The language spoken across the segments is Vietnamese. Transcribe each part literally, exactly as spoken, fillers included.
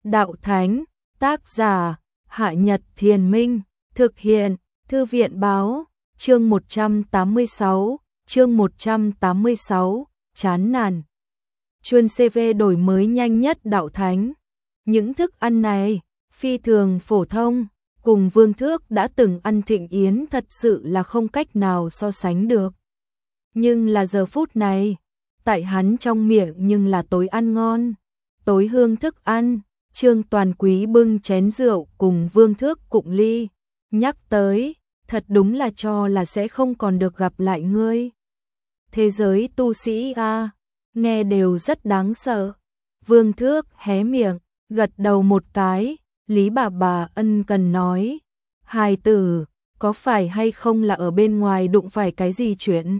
Đạo Thánh, tác giả, Hạ Nhật Thiền Minh, thực hiện, Thư viện Báo, chương một trăm tám mươi sáu, chương một trăm tám mươi sáu, chán nản. Chuyên xê vê đổi mới nhanh nhất Đạo Thánh. Những thức ăn này, phi thường phổ thông, cùng Vương Thước đã từng ăn thịnh yến thật sự là không cách nào so sánh được. Nhưng là giờ phút này, tại hắn trong miệng nhưng là tối ăn ngon, tối hương thức ăn. Trương Toàn Quý bưng chén rượu cùng Vương Thước cụng ly, nhắc tới, thật đúng là cho là sẽ không còn được gặp lại ngươi. Thế giới tu sĩ a, nghe đều rất đáng sợ. Vương Thước hé miệng, gật đầu một cái, Lý bà bà ân cần nói, hài tử, có phải hay không là ở bên ngoài đụng phải cái gì chuyện?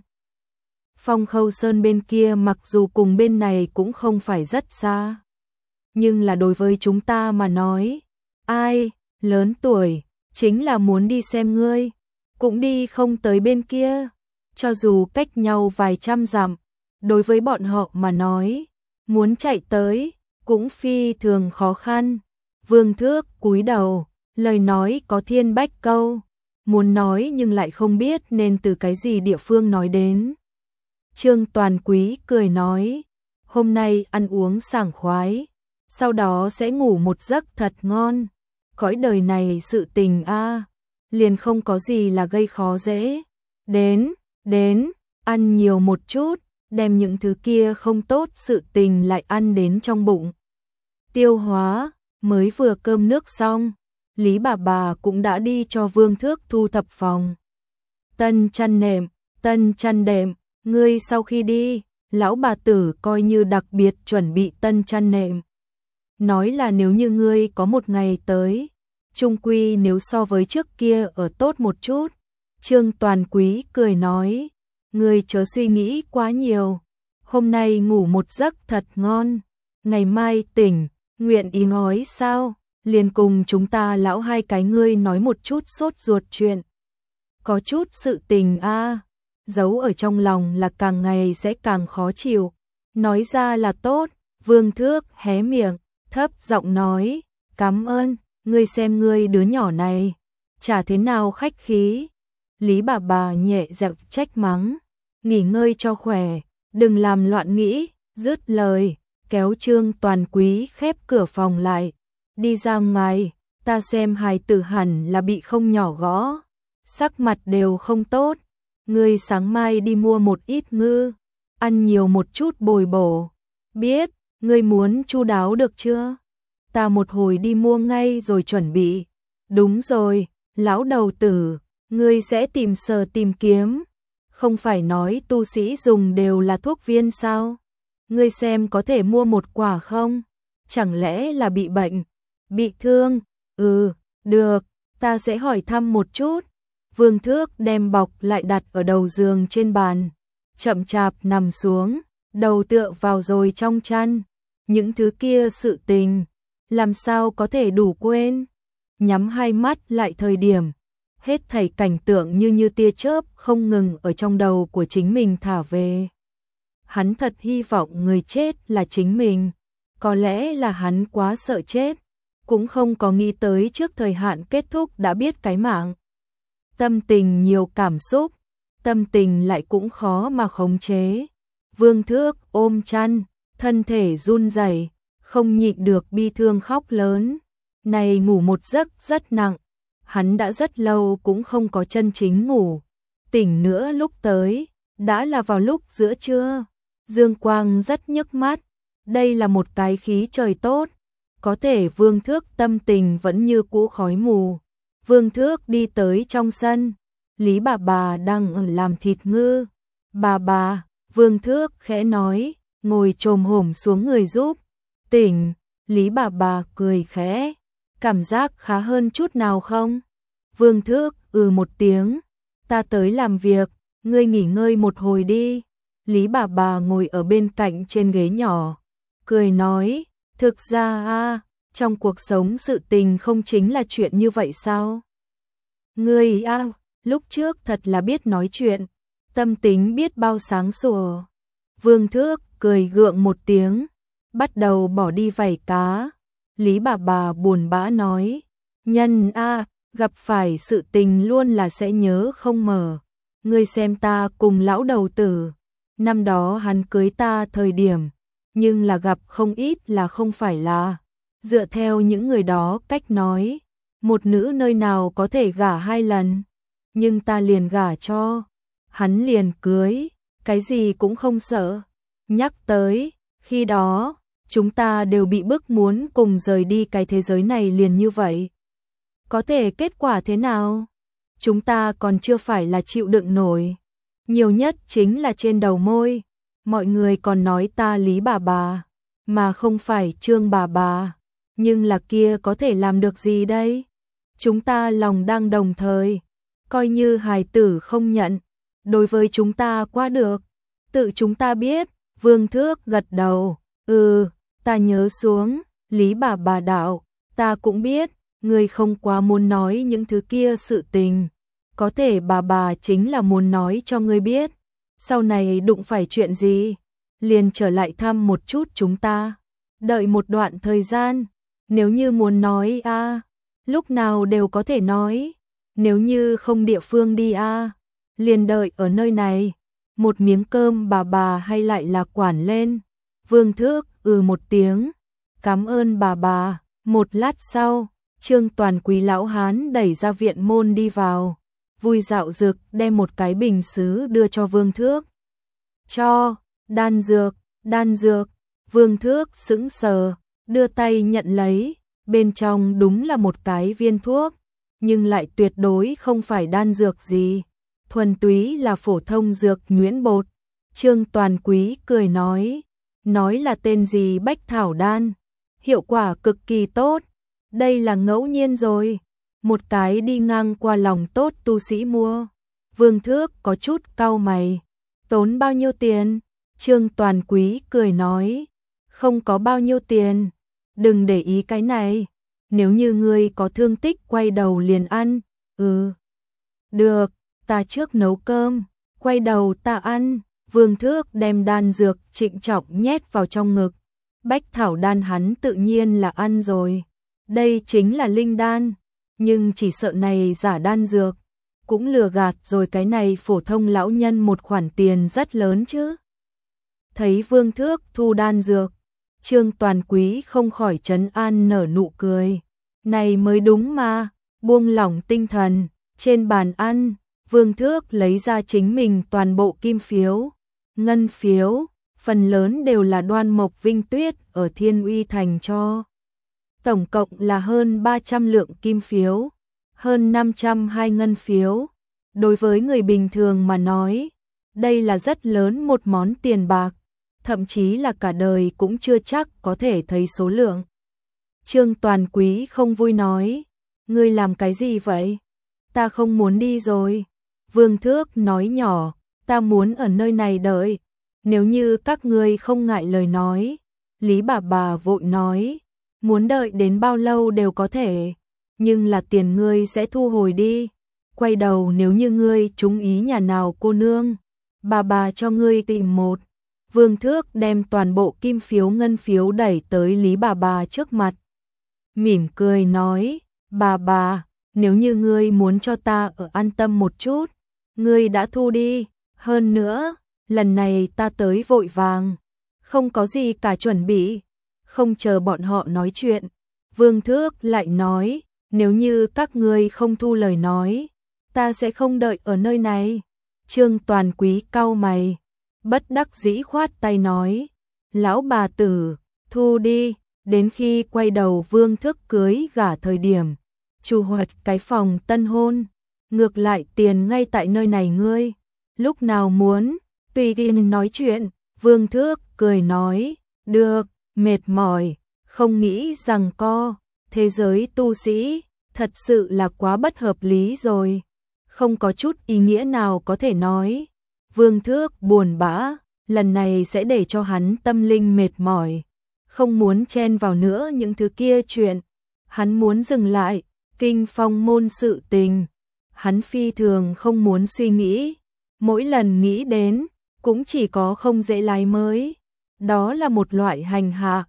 Phong Khâu Sơn bên kia mặc dù cùng bên này cũng không phải rất xa, nhưng là đối với chúng ta mà nói, ai, lớn tuổi, chính là muốn đi xem ngươi, cũng đi không tới bên kia, cho dù cách nhau vài trăm dặm, đối với bọn họ mà nói, muốn chạy tới, cũng phi thường khó khăn. Vương Thước cúi đầu, lời nói có thiên bách câu, muốn nói nhưng lại không biết nên từ cái gì địa phương nói đến. Trương Toàn Quý cười nói, hôm nay ăn uống sảng khoái, sau đó sẽ ngủ một giấc thật ngon. Cõi đời này sự tình a, liền không có gì là gây khó dễ. Đến, đến, ăn nhiều một chút, đem những thứ kia không tốt sự tình lại ăn đến trong bụng. Tiêu hóa, mới vừa cơm nước xong, Lý bà bà cũng đã đi cho Vương Thước thu thập phòng. Tân chăn nệm, tân chăn đệm, ngươi sau khi đi, lão bà tử coi như đặc biệt chuẩn bị tân chăn nệm. Nói là nếu như ngươi có một ngày tới, chung quy nếu so với trước kia ở tốt một chút. Trương Toàn Quý cười nói, ngươi chớ suy nghĩ quá nhiều, hôm nay ngủ một giấc thật ngon, ngày mai tỉnh, nguyện ý nói sao, liền cùng chúng ta lão hai cái ngươi nói một chút sốt ruột chuyện. Có chút sự tình a, giấu ở trong lòng là càng ngày sẽ càng khó chịu, nói ra là tốt. Vương Thước hé miệng, thấp giọng nói, cảm ơn, ngươi xem ngươi đứa nhỏ này, chả thế nào khách khí. Lý bà bà nhẹ giọng trách mắng, nghỉ ngơi cho khỏe, đừng làm loạn nghĩ, dứt lời, kéo Trương Toàn Quý khép cửa phòng lại, đi ra ngoài, ta xem hài tử hẳn là bị không nhỏ gõ, sắc mặt đều không tốt, ngươi sáng mai đi mua một ít ngư, ăn nhiều một chút bồi bổ, biết, ngươi muốn chu đáo được chưa? Ta một hồi đi mua ngay rồi chuẩn bị. Đúng rồi, lão đầu tử, ngươi sẽ tìm sờ tìm kiếm, không phải nói tu sĩ dùng đều là thuốc viên sao? Ngươi xem có thể mua một quả không? Chẳng lẽ là bị bệnh, bị thương? Ừ, được, ta sẽ hỏi thăm một chút. Vương Thước đem bọc lại đặt ở đầu giường trên bàn, chậm chạp nằm xuống, đầu tựa vào rồi trong chăn. Những thứ kia sự tình, làm sao có thể đủ quên? Nhắm hai mắt lại thời điểm, hết thảy cảnh tượng như như tia chớp không ngừng ở trong đầu của chính mình thả về. Hắn thật hy vọng người chết là chính mình, có lẽ là hắn quá sợ chết, cũng không có nghĩ tới trước thời hạn kết thúc đã biết cái mạng. Tâm tình nhiều cảm xúc, tâm tình lại cũng khó mà khống chế. Vương Thước ôm chăn, thân thể run rẩy, không nhịn được bi thương khóc lớn. Này ngủ một giấc rất nặng, hắn đã rất lâu cũng không có chân chính ngủ. Tỉnh nữa lúc tới, đã là vào lúc giữa trưa. Dương quang rất nhức mắt, đây là một cái khí trời tốt. Có thể Vương Thước tâm tình vẫn như cũ khói mù. Vương Thước đi tới trong sân, Lý bà bà đang làm thịt ngư. Bà bà, Vương Thước khẽ nói, ngồi chồm hổm xuống người giúp. Tỉnh, Lý bà bà cười khẽ, cảm giác khá hơn chút nào không? Vương Thước ừ một tiếng, ta tới làm việc, ngươi nghỉ ngơi một hồi đi. Lý bà bà ngồi ở bên cạnh trên ghế nhỏ, cười nói, thực ra a, trong cuộc sống sự tình không chính là chuyện như vậy sao? Ngươi a, lúc trước thật là biết nói chuyện, tâm tính biết bao sáng sủa. Vương Thước cười gượng một tiếng, bắt đầu bỏ đi vảy cá. Lý bà bà buồn bã nói, nhân a, gặp phải sự tình luôn là sẽ nhớ không mờ. Ngươi xem ta cùng lão đầu tử, năm đó hắn cưới ta thời điểm, nhưng là gặp không ít là không phải là. Dựa theo những người đó cách nói, một nữ nơi nào có thể gả hai lần, nhưng ta liền gả cho, hắn liền cưới, cái gì cũng không sợ. Nhắc tới, khi đó, chúng ta đều bị bức muốn cùng rời đi cái thế giới này liền như vậy. Có thể kết quả thế nào? Chúng ta còn chưa phải là chịu đựng nổi. Nhiều nhất chính là trên đầu môi. Mọi người còn nói ta Lý bà bà, mà không phải Trương bà bà. Nhưng là kia có thể làm được gì đây? Chúng ta lòng đang đồng thời. Coi như hài tử không nhận. Đối với chúng ta quá được. Tự chúng ta biết. Vương Thước gật đầu. Ừ, ta nhớ xuống. Lý bà bà đạo. Ta cũng biết. Ngươi không quá muốn nói những thứ kia sự tình. Có thể bà bà chính là muốn nói cho ngươi biết. Sau này đụng phải chuyện gì, liền trở lại thăm một chút chúng ta. Đợi một đoạn thời gian. Nếu như muốn nói a à, lúc nào đều có thể nói. Nếu như không địa phương đi a à, liền đợi ở nơi này. Một miếng cơm bà bà hay lại là quản lên. Vương Thước ừ một tiếng. Cảm ơn bà bà. Một lát sau, Trương Toàn Quý lão hán đẩy ra viện môn đi vào. Vui dạo dực đem một cái bình sứ đưa cho Vương Thước. Cho, đan dược, đan dược. Vương Thước sững sờ, đưa tay nhận lấy. Bên trong đúng là một cái viên thuốc, nhưng lại tuyệt đối không phải đan dược gì. Thuần túy là phổ thông dược nhuyễn bột. Trương Toàn Quý cười nói, nói là tên gì Bách Thảo Đan. Hiệu quả cực kỳ tốt. Đây là ngẫu nhiên rồi. Một cái đi ngang qua lòng tốt tu sĩ mua. Vương Thước có chút cau mày. Tốn bao nhiêu tiền? Trương Toàn Quý cười nói, không có bao nhiêu tiền. Đừng để ý cái này. Nếu như ngươi có thương tích quay đầu liền ăn. Ừ. Được, ta trước nấu cơm. Quay đầu ta ăn. Vương Thước đem đan dược trịnh trọng nhét vào trong ngực. Bách Thảo Đan hắn tự nhiên là ăn rồi. Đây chính là linh đan. Nhưng chỉ sợ này giả đan dược. Cũng lừa gạt rồi cái này phổ thông lão nhân một khoản tiền rất lớn chứ. Thấy Vương Thước thu đan dược, Trương Toàn Quý không khỏi trấn an nở nụ cười. Này mới đúng mà, buông lỏng tinh thần. Trên bàn ăn, Vương Thước lấy ra chính mình toàn bộ kim phiếu, ngân phiếu, phần lớn đều là Đoan Mộc Vinh Tuyết ở Thiên Uy Thành cho. Tổng cộng là hơn ba trăm lượng kim phiếu, hơn năm trăm hai ngân phiếu. Đối với người bình thường mà nói, đây là rất lớn một món tiền bạc, thậm chí là cả đời cũng chưa chắc có thể thấy số lượng. Trương Toàn Quý không vui nói, ngươi làm cái gì vậy? Ta không muốn đi rồi. Vương Thước nói nhỏ, ta muốn ở nơi này đợi. Nếu như các ngươi không ngại lời nói. Lý bà bà vội nói, muốn đợi đến bao lâu đều có thể, nhưng là tiền ngươi sẽ thu hồi đi. Quay đầu nếu như ngươi trúng ý nhà nào cô nương, bà bà cho ngươi tìm một. Vương Thước đem toàn bộ kim phiếu ngân phiếu đẩy tới Lý bà bà trước mặt. Mỉm cười nói, bà bà, nếu như ngươi muốn cho ta ở an tâm một chút, ngươi đã thu đi. Hơn nữa, lần này ta tới vội vàng, không có gì cả chuẩn bị. Không chờ bọn họ nói chuyện, Vương Thước lại nói, nếu như các ngươi không thu lời nói, ta sẽ không đợi ở nơi này. Trương Toàn Quý cau mày, bất đắc dĩ khoát tay nói, lão bà tử, thu đi, đến khi quay đầu Vương Thước cưới gả thời điểm, chu hoạch cái phòng tân hôn, ngược lại tiền ngay tại nơi này ngươi, lúc nào muốn, tùy tiện nói chuyện. Vương Thước cười nói, được, mệt mỏi, không nghĩ rằng co, thế giới tu sĩ, thật sự là quá bất hợp lý rồi, không có chút ý nghĩa nào có thể nói. Vương Thước buồn bã, lần này sẽ để cho hắn tâm linh mệt mỏi, không muốn chen vào nữa những thứ kia chuyện, hắn muốn dừng lại, kinh phong môn sự tình, hắn phi thường không muốn suy nghĩ, mỗi lần nghĩ đến, cũng chỉ có không dễ lái mới, đó là một loại hành hạ,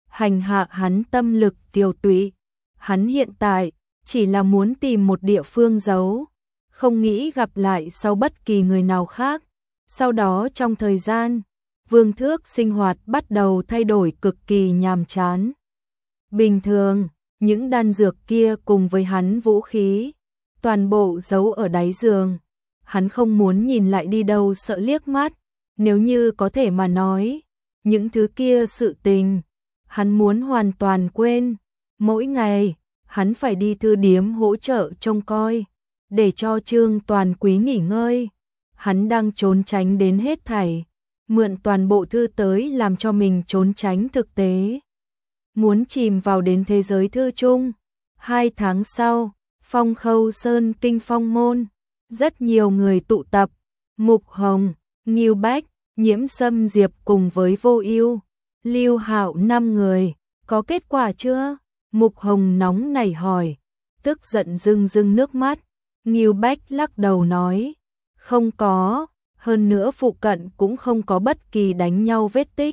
hành hạ hắn tâm lực tiêu tụy. Hắn hiện tại chỉ là muốn tìm một địa phương giấu, không nghĩ gặp lại sau bất kỳ người nào khác. Sau đó trong thời gian, Vương Thước sinh hoạt bắt đầu thay đổi cực kỳ nhàm chán. Bình thường, những đan dược kia cùng với hắn vũ khí, toàn bộ giấu ở đáy giường. Hắn không muốn nhìn lại đi đâu sợ liếc mắt, nếu như có thể mà nói, những thứ kia sự tình, hắn muốn hoàn toàn quên. Mỗi ngày, hắn phải đi thư điếm hỗ trợ trông coi, để cho Trương Toàn Quý nghỉ ngơi. Hắn đang trốn tránh đến hết thảy, mượn toàn bộ thư tới làm cho mình trốn tránh thực tế. Muốn chìm vào đến thế giới thư chung. Hai tháng sau, Phong Khâu Sơn Kinh Phong Môn, rất nhiều người tụ tập, Mục Hồng, Ngưu Bách, Nhiễm Sâm Diệp cùng với Vô Ưu, Lưu Hạo năm người, có kết quả chưa? Mục Hồng nóng nảy hỏi, tức giận rưng rưng nước mắt. Ngưu Bách lắc đầu nói, không có, hơn nữa phụ cận cũng không có bất kỳ đánh nhau vết tích.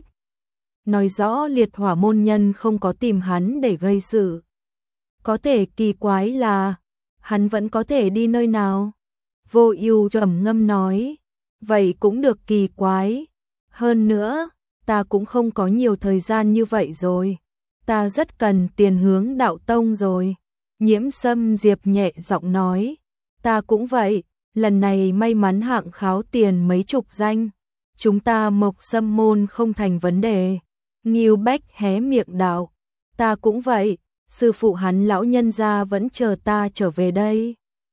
Nói rõ liệt hỏa môn nhân không có tìm hắn để gây sự. Có thể kỳ quái là, hắn vẫn có thể đi nơi nào? Vô Ưu trầm ngâm nói, vậy cũng được kỳ quái. Hơn nữa, ta cũng không có nhiều thời gian như vậy rồi. Ta rất cần tiền hướng đạo tông rồi. Nhiễm Sâm Diệp nhẹ giọng nói, ta cũng vậy, lần này may mắn hạng kháo tiền mấy chục danh. Chúng ta Mộc Sâm môn không thành vấn đề. Ngưu Bách hé miệng đạo, ta cũng vậy, sư phụ hắn lão nhân gia vẫn chờ ta trở về đây.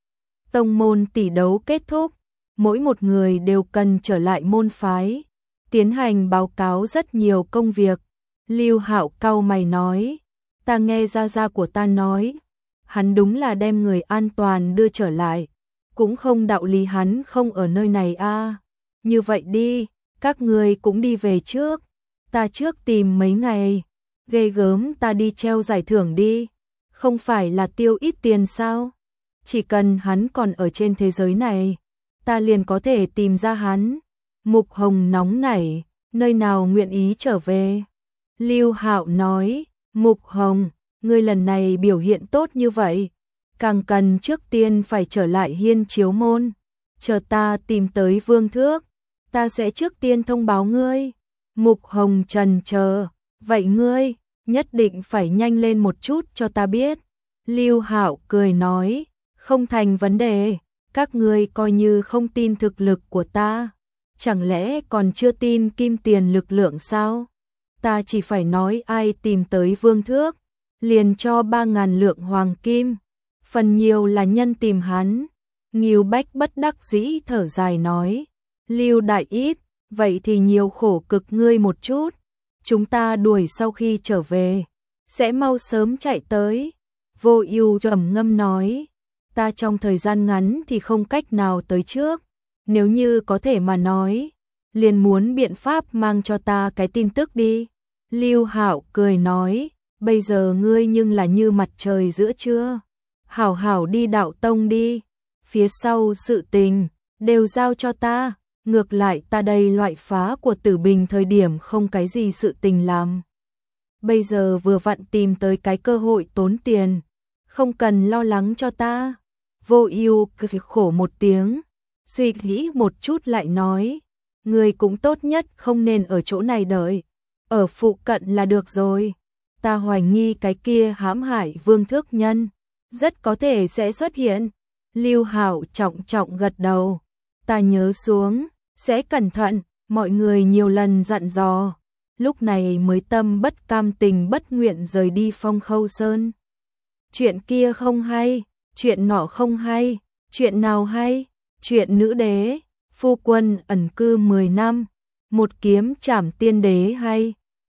Tông môn tỷ đấu kết thúc, mỗi một người đều cần trở lại môn phái, tiến hành báo cáo rất nhiều công việc. Lưu Hạo cau mày nói, ta nghe gia gia của ta nói, hắn đúng là đem người an toàn đưa trở lại, cũng không đạo lý hắn không ở nơi này a. À. Như vậy đi, các ngươi cũng đi về trước, ta trước tìm mấy ngày, ghê gớm ta đi treo giải thưởng đi, không phải là tiêu ít tiền sao? Chỉ cần hắn còn ở trên thế giới này, ta liền có thể tìm ra hắn. Mục Hồng nóng nảy, nơi nào nguyện ý trở về? Lưu Hạo nói, Mục Hồng, ngươi lần này biểu hiện tốt như vậy, càng cần trước tiên phải trở lại Hiên Chiếu môn, chờ ta tìm tới Vương Thước, ta sẽ trước tiên thông báo ngươi. Mục Hồng trần chờ, vậy ngươi nhất định phải nhanh lên một chút cho ta biết. Lưu Hạo cười nói, không thành vấn đề, các ngươi coi như không tin thực lực của ta, chẳng lẽ còn chưa tin kim tiền lực lượng sao? Ta chỉ phải nói ai tìm tới Vương Thước, liền cho ba ngàn lượng hoàng kim, phần nhiều là nhân tìm hắn. Ngưu Bách bất đắc dĩ thở dài nói, Lưu đại ít, vậy thì nhiều khổ cực ngươi một chút, chúng ta đuổi sau khi trở về, sẽ mau sớm chạy tới. Vô Ưu trầm ngâm nói, ta trong thời gian ngắn thì không cách nào tới trước, nếu như có thể mà nói, liền muốn biện pháp mang cho ta cái tin tức đi. Lưu Hạo cười nói, bây giờ ngươi nhưng là như mặt trời giữa trưa, hảo hảo đi đạo tông đi, phía sau sự tình đều giao cho ta, ngược lại ta đây loại phá của Tử Bình thời điểm không cái gì sự tình làm. Bây giờ vừa vặn tìm tới cái cơ hội tốn tiền, không cần lo lắng cho ta. Vô Ưu cười khổ một tiếng, suy nghĩ một chút lại nói, ngươi cũng tốt nhất không nên ở chỗ này đợi, ở phụ cận là được rồi. Ta hoài nghi cái kia hãm hại Vương Thước nhân, rất có thể sẽ xuất hiện. Lưu Hạo trọng trọng gật đầu, ta nhớ xuống, sẽ cẩn thận, mọi người nhiều lần dặn dò, lúc này mới tâm bất cam tình bất nguyện rời đi Phong Khâu Sơn. Chuyện kia không hay, chuyện nọ không hay, chuyện nào hay? Chuyện nữ đế, phu quân ẩn cư mười năm, một kiếm trảm tiên đế hay?